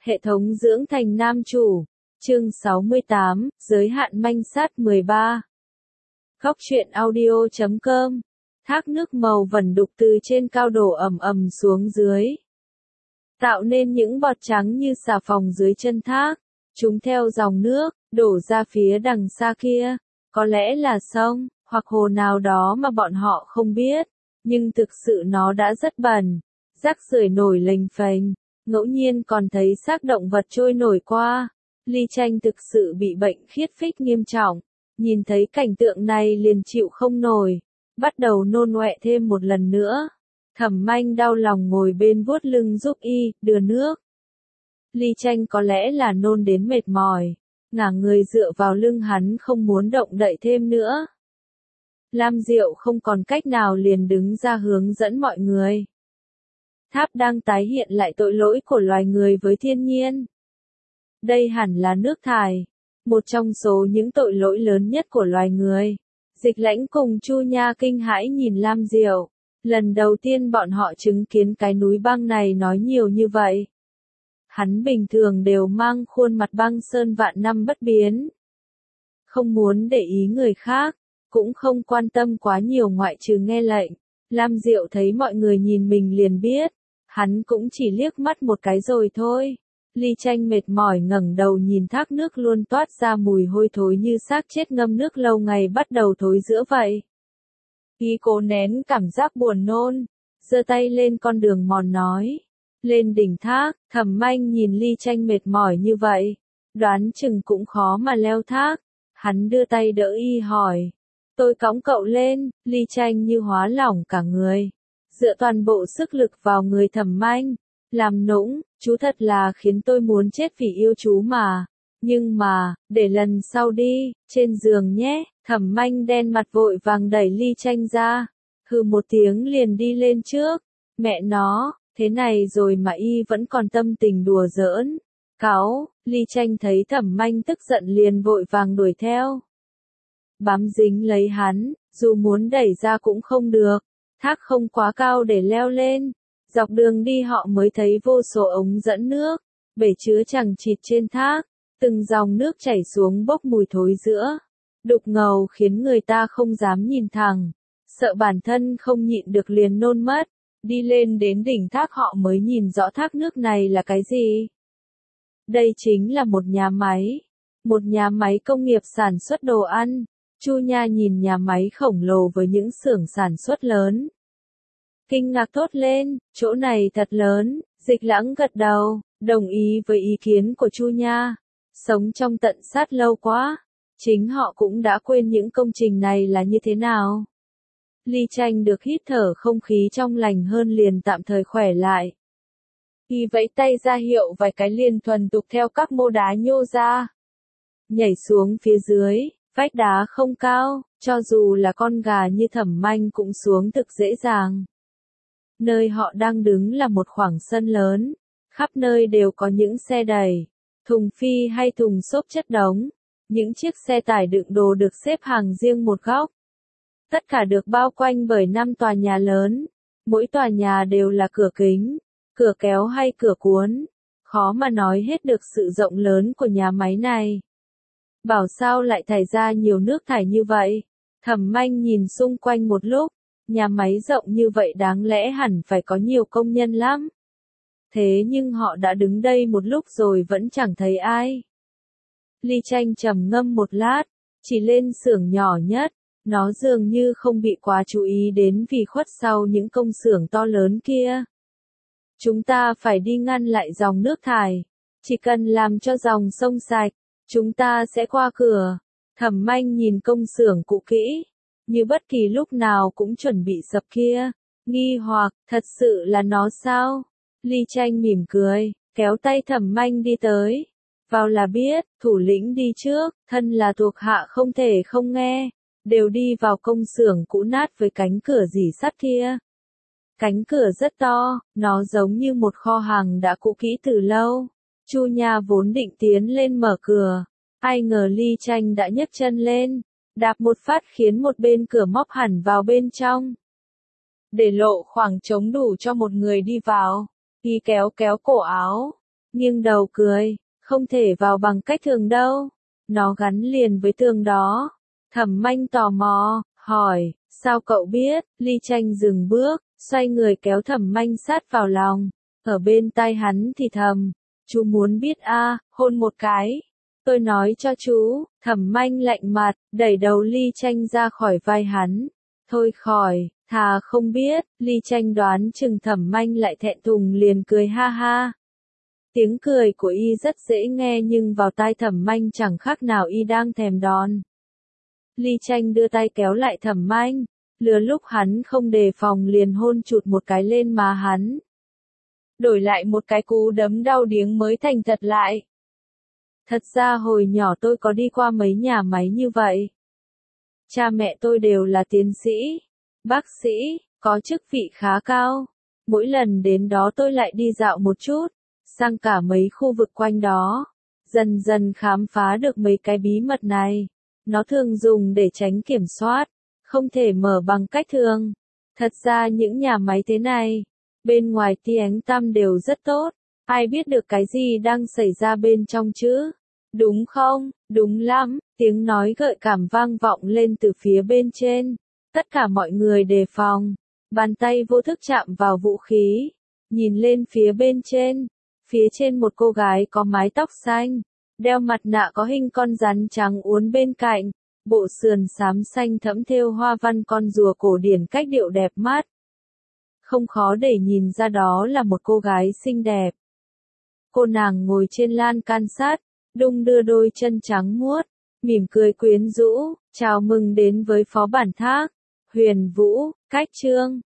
Hệ thống dưỡng thành nam chủ. Chương 68, giới hạn manh sát 13. Góc truyện audio.com. Thác nước màu vẩn đục từ trên cao đổ ầm ầm xuống dưới, tạo nên những bọt trắng như xà phòng dưới chân thác. Chúng theo dòng nước, đổ ra phía đằng xa kia. Có lẽ là sông, hoặc hồ nào đó mà bọn họ không biết. Nhưng thực sự nó đã rất bẩn. Rác rưởi nổi lềnh phềnh. Ngẫu nhiên còn thấy xác động vật trôi nổi qua. Ly Tranh thực sự bị bệnh khiết phích nghiêm trọng. Nhìn thấy cảnh tượng này liền chịu không nổi. Bắt đầu nôn ọe thêm một lần nữa. Thẩm Manh đau lòng ngồi bên vuốt lưng giúp y, đưa nước. Ly Tranh có lẽ là nôn đến mệt mỏi. Ngả người dựa vào lưng hắn không muốn động đậy thêm nữa. Lam Diệu không còn cách nào liền đứng ra hướng dẫn mọi người. Tháp đang tái hiện lại tội lỗi của loài người với thiên nhiên. Đây hẳn là nước thải, một trong số những tội lỗi lớn nhất của loài người. Dịch Lãnh cùng Chu Nha kinh hãi nhìn Lam Diệu. Lần đầu tiên bọn họ chứng kiến cái núi băng này nói nhiều như vậy. Hắn bình thường đều mang khuôn mặt băng sơn vạn năm bất biến. Không muốn để ý người khác, cũng không quan tâm quá nhiều ngoại trừ nghe lệnh. Lam Diệu thấy mọi người nhìn mình liền biết. Hắn cũng chỉ liếc mắt một cái rồi thôi. Ly Tranh mệt mỏi ngẩng đầu nhìn thác nước luôn toát ra mùi hôi thối như xác chết ngâm nước lâu ngày bắt đầu thối rữa vậy. Y cố nén cảm giác buồn nôn, giơ tay lên con đường mòn nói. Lên đỉnh thác, Thẩm Manh nhìn Ly Tranh mệt mỏi như vậy. Đoán chừng cũng khó mà leo thác. Hắn đưa tay đỡ y hỏi. Tôi cõng cậu lên. Ly Tranh như hóa lỏng cả người. Dựa toàn bộ sức lực vào người Thẩm Manh. Làm nũng, chú thật là khiến tôi muốn chết vì yêu chú mà. Nhưng mà, để lần sau đi, trên giường nhé. Thẩm Manh đen mặt vội vàng đẩy Ly Tranh ra. Hừ một tiếng liền đi lên trước. Mẹ nó, thế này rồi mà y vẫn còn tâm tình đùa giỡn. Cáu, Ly Tranh thấy Thẩm Manh tức giận liền vội vàng đuổi theo. Bám dính lấy hắn, dù muốn đẩy ra cũng không được. Thác không quá cao để leo lên. Dọc đường đi họ mới thấy vô số ống dẫn nước, bể chứa chằng chịt trên thác, từng dòng nước chảy xuống bốc mùi thối rữa, đục ngầu khiến người ta không dám nhìn thẳng, sợ bản thân không nhịn được liền nôn mất. Đi lên đến đỉnh thác họ mới nhìn rõ thác nước này là cái gì. Đây chính là một nhà máy công nghiệp sản xuất đồ ăn. Chu Nha nhìn nhà máy khổng lồ với những xưởng sản xuất lớn. Kinh ngạc thốt lên, chỗ này thật lớn. Dịch Lãng gật đầu, đồng ý với ý kiến của Chu Nha. Sống trong tận sát lâu quá, chính họ cũng đã quên những công trình này là như thế nào. Ly Tranh được hít thở không khí trong lành hơn liền tạm thời khỏe lại. Y vẫy tay ra hiệu vài cái liền thuần thục theo các mô đá nhô ra. Nhảy xuống phía dưới, vách đá không cao, cho dù là con gà như Thẩm Manh cũng xuống thực dễ dàng. Nơi họ đang đứng là một khoảng sân lớn, khắp nơi đều có những xe đẩy, thùng phi hay thùng xốp chất đống, những chiếc xe tải đựng đồ được xếp hàng riêng một góc. Tất cả được bao quanh bởi 5 tòa nhà lớn, mỗi tòa nhà đều là cửa kính, cửa kéo hay cửa cuốn, khó mà nói hết được sự rộng lớn của nhà máy này. Bảo sao lại thải ra nhiều nước thải như vậy? Thẩm Manh nhìn xung quanh một lúc. Nhà máy rộng như vậy đáng lẽ hẳn phải có nhiều công nhân lắm. Thế nhưng họ đã đứng đây một lúc rồi vẫn chẳng thấy ai. Ly Tranh trầm ngâm một lát, chỉ lên xưởng nhỏ nhất, nó dường như không bị quá chú ý đến vì khuất sau những công xưởng to lớn kia. Chúng ta phải đi ngăn lại dòng nước thải, chỉ cần làm cho dòng sông sạch, chúng ta sẽ qua cửa. Thẩm Manh nhìn công xưởng cũ kỹ. Như bất kỳ lúc nào cũng chuẩn bị sập kia. Nghi hoặc, thật sự là nó sao? Ly Tranh mỉm cười, kéo tay Thẩm Manh đi tới. Vào là biết, thủ lĩnh đi trước, thân là thuộc hạ không thể không nghe. Đều đi vào công xưởng cũ nát với cánh cửa rỉ sắt kia. Cánh cửa rất to, nó giống như một kho hàng đã cũ kỹ từ lâu. Chu Nha vốn định tiến lên mở cửa. Ai ngờ Ly Tranh đã nhấc chân lên. Đạp một phát khiến một bên cửa móc hẳn vào bên trong. Để lộ khoảng trống đủ cho một người đi vào. Y kéo cổ áo. nghiêng đầu cười, không thể vào bằng cách thường đâu. Nó gắn liền với tường đó. Thẩm Manh tò mò, hỏi, sao cậu biết? Ly Tranh dừng bước, xoay người kéo Thẩm Manh sát vào lòng. Ở bên tai hắn thì thầm, chú muốn biết a, hôn một cái. Tôi nói cho chú. Thẩm Manh lạnh mặt, đẩy đầu Ly Tranh ra khỏi vai hắn. Thôi khỏi, thà không biết. Ly Tranh đoán chừng Thẩm Manh lại thẹn thùng liền cười ha ha. Tiếng cười của y rất dễ nghe nhưng vào tai Thẩm Manh chẳng khác nào y đang thèm đòn. Ly Tranh đưa tay kéo lại Thẩm Manh, lừa lúc hắn không đề phòng liền hôn chụt một cái lên má hắn. Đổi lại một cái cú đấm đau điếng mới thành thật lại. Thật ra hồi nhỏ tôi có đi qua mấy nhà máy như vậy. Cha mẹ tôi đều là tiến sĩ, bác sĩ, có chức vị khá cao. Mỗi lần đến đó tôi lại đi dạo một chút, sang cả mấy khu vực quanh đó. Dần dần khám phá được mấy cái bí mật này. Nó thường dùng để tránh kiểm soát, không thể mở bằng cách thường. Thật ra những nhà máy thế này, bên ngoài tia ánh tăm đều rất tốt. Ai biết được cái gì đang xảy ra bên trong chứ? Đúng không? Đúng lắm, tiếng nói gợi cảm vang vọng lên từ phía bên trên. Tất cả mọi người đề phòng. Bàn tay vô thức chạm vào vũ khí. Nhìn lên phía bên trên. Phía trên một cô gái có mái tóc xanh. Đeo mặt nạ có hình con rắn trắng uốn bên cạnh. Bộ sườn xám xanh thẫm thêu hoa văn con rùa cổ điển cách điệu đẹp mắt. Không khó để nhìn ra đó là một cô gái xinh đẹp. Cô nàng ngồi trên lan can sắt, đung đưa đôi chân trắng muốt, mỉm cười quyến rũ, chào mừng đến với Phó Bản Thác, Huyền Vũ, Cách Trương.